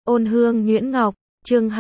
Ôn hương nhuyễn ngọc, chương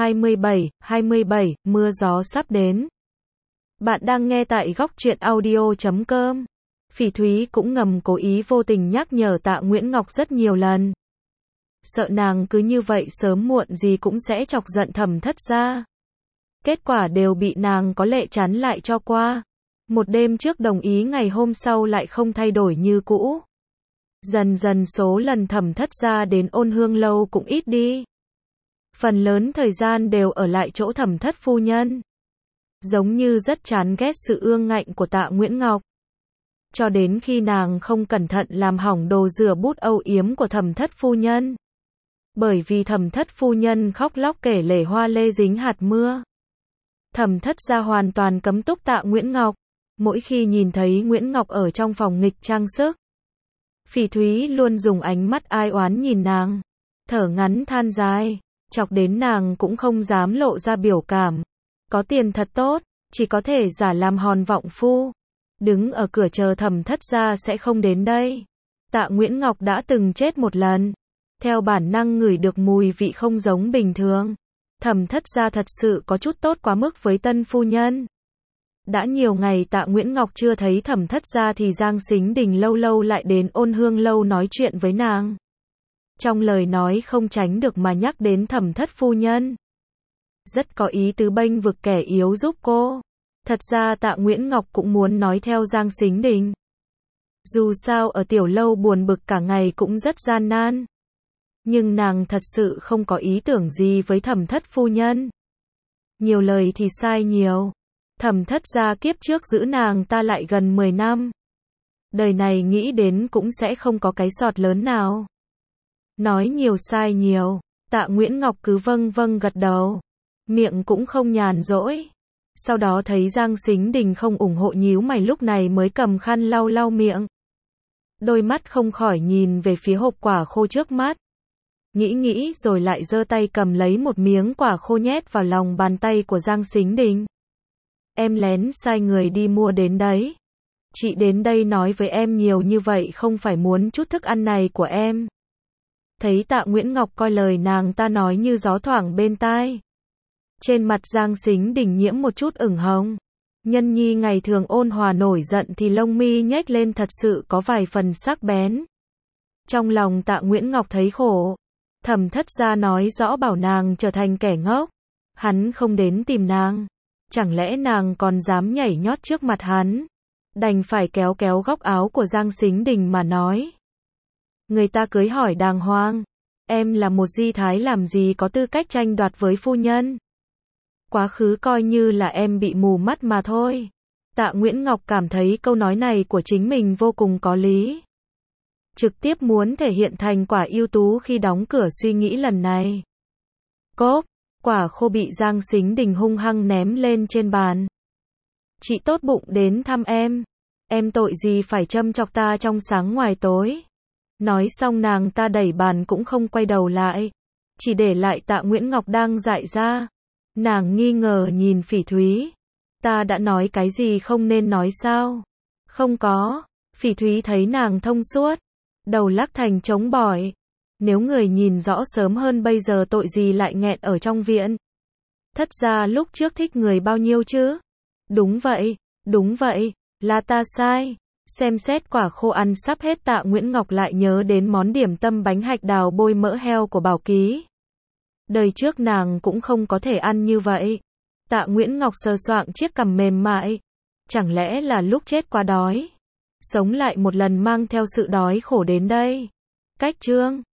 27, mưa gió sắp đến. Bạn đang nghe tại góc truyện audio.com. Phỉ Thúy cũng ngầm cố ý vô tình nhắc nhở Tạ Nguyễn Ngọc rất nhiều lần. Sợ nàng cứ như vậy sớm muộn gì cũng sẽ chọc giận Thẩm Thất gia. Kết quả đều bị nàng có lệ chắn lại cho qua. Một đêm trước đồng ý, ngày hôm sau lại không thay đổi như cũ. Dần dần số lần Thẩm Thất gia đến Ôn Hương lâu cũng ít đi. Phần lớn thời gian đều ở lại chỗ Thẩm Thất phu nhân. Giống như rất chán ghét sự ương ngạnh của Tạ Nguyễn Ngọc. Cho đến khi nàng không cẩn thận làm hỏng đồ rửa bút âu yếm của Thẩm Thất phu nhân. Bởi vì Thẩm Thất phu nhân khóc lóc kể lể hoa lê dính hạt mưa. Thẩm Thất gia hoàn toàn cấm túc Tạ Nguyễn Ngọc. Mỗi khi nhìn thấy Nguyễn Ngọc ở trong phòng nghịch trang sức, Phỉ Thúy luôn dùng ánh mắt ai oán nhìn nàng, thở ngắn than dài, chọc đến nàng cũng không dám lộ ra biểu cảm. Có tiền thật tốt, chỉ có thể giả làm hòn vọng phu. Đứng ở cửa chờ Thẩm Thất gia sẽ không đến đây. Tạ Nguyễn Ngọc đã từng chết một lần. Theo bản năng ngửi được mùi vị không giống bình thường. Thẩm Thất gia thật sự có chút tốt quá mức với tân phu nhân. Đã nhiều ngày Tạ Nguyễn Ngọc chưa thấy Thẩm Thất gia thì Giang Sính Đình lâu lâu lại đến Ôn Hương lâu nói chuyện với nàng. Trong lời nói không tránh được mà nhắc đến Thẩm Thất phu nhân. Rất có ý tứ bênh vực kẻ yếu giúp cô. Thật ra Tạ Nguyễn Ngọc cũng muốn nói theo Giang Sính Đình. Dù sao ở tiểu lâu buồn bực cả ngày cũng rất gian nan. Nhưng nàng thật sự không có ý tưởng gì với Thẩm Thất phu nhân. Nhiều lời thì sai nhiều. Thẩm Thất gia kiếp trước giữ nàng ta lại gần 10 năm. Đời này nghĩ đến cũng sẽ không có cái sọt lớn nào. Nói nhiều sai nhiều. Tạ Nguyễn Ngọc cứ vâng vâng gật đầu. Miệng cũng không nhàn rỗi. Sau đó thấy Giang Sính Đình không ủng hộ nhíu mày, lúc này mới cầm khăn lau lau miệng. Đôi mắt không khỏi nhìn về phía hộp quả khô trước mắt. Nghĩ rồi lại giơ tay cầm lấy một miếng quả khô nhét vào lòng bàn tay của Giang Sính Đình. Em lén sai người đi mua đến đấy. Chị đến đây nói với em nhiều như vậy không phải muốn chút thức ăn này của em. Thấy Tạ Nguyễn Ngọc coi lời nàng ta nói như gió thoảng bên tai. Trên mặt Giang Sính Đình nhiễm một chút ửng hồng. Nhân nhi ngày thường ôn hòa nổi giận thì lông mi nhếch lên thật sự có vài phần sắc bén. Trong lòng Tạ Nguyễn Ngọc thấy khổ. Thẩm Thất gia nói rõ bảo nàng trở thành kẻ ngốc. Hắn không đến tìm nàng. Chẳng lẽ nàng còn dám nhảy nhót trước mặt hắn? Đành phải kéo kéo góc áo của Giang Sính Đình mà nói. Người ta cưới hỏi đàng hoàng. Em là một di thái làm gì có tư cách tranh đoạt với phu nhân. Quá khứ coi như là em bị mù mắt mà thôi. Tạ Nguyễn Ngọc cảm thấy câu nói này của chính mình vô cùng có lý. Trực tiếp muốn thể hiện thành quả ưu tú khi đóng cửa suy nghĩ lần này. Cốp, quả khô bị Giang Sính Đình hung hăng ném lên trên bàn. Chị tốt bụng đến thăm em tội gì phải châm chọc ta trong sáng ngoài tối. Nói xong nàng ta đẩy bàn cũng không quay đầu lại. Chỉ để lại Tạ Nguyễn Ngọc đang dại ra. Nàng nghi ngờ nhìn Phỉ Thúy. Ta đã nói cái gì không nên nói sao? Không có. Phỉ Thúy thấy nàng thông suốt. Đầu lắc thành trống bỏi. Nếu người nhìn rõ sớm hơn bây giờ tội gì lại nghẹn ở trong viện. Thất gia lúc trước thích người bao nhiêu chứ? Đúng vậy, là ta sai. Xem xét quả khô ăn sắp hết, Tạ Nguyễn Ngọc lại nhớ đến món điểm tâm bánh hạch đào bôi mỡ heo của Bảo Ký. Đời trước nàng cũng không có thể ăn như vậy. Tạ Nguyễn Ngọc sờ soạng chiếc cằm mềm mại. Chẳng lẽ là lúc chết quá đói? Sống lại một lần mang theo sự đói khổ đến đây. Cách chương